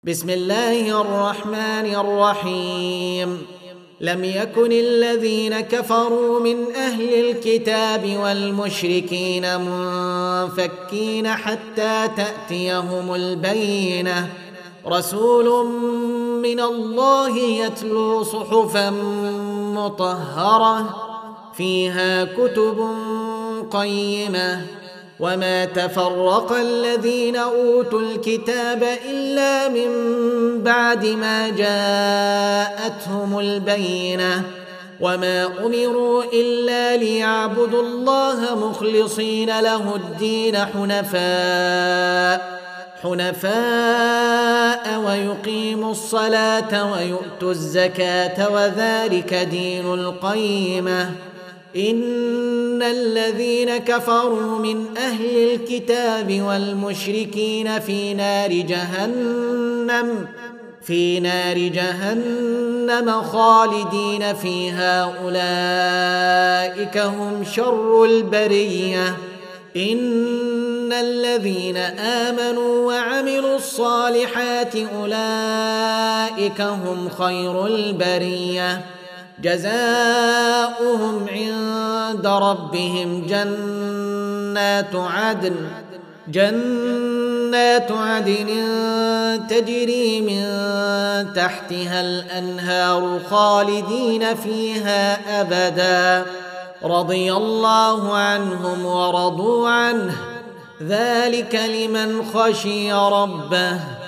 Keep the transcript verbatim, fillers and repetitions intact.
بسم الله الرحمن الرحيم. لم يكن الذين كفروا من أهل الكتاب والمشركين منفكين حتى تأتيهم البينة، رسول من الله يتلو صحفا مطهرة فيها كتب قيمة. وما تفرق الذين أوتوا الكتاب إلا من بعد ما جاءتهم البينة، وما أمروا إلا ليعبدوا الله مخلصين له الدين حنفاء حنفاء ويقيموا الصلاة ويؤتوا الزكاة وذلك دين القيمة. إن الذين كفروا من أهل الكتاب والمشركين في نار جهنم في نار جهنم خالدين فيها، أولئك هم شر البرية. إن الذين آمنوا وعملوا الصالحات أولئك هم خير البرية، جزاؤهم عند ربهم جنات عدن جنات عدن تجري من تحتها الأنهار خالدين فيها أبدا، رضي الله عنهم ورضوا عنه، ذلك لمن خشي ربه.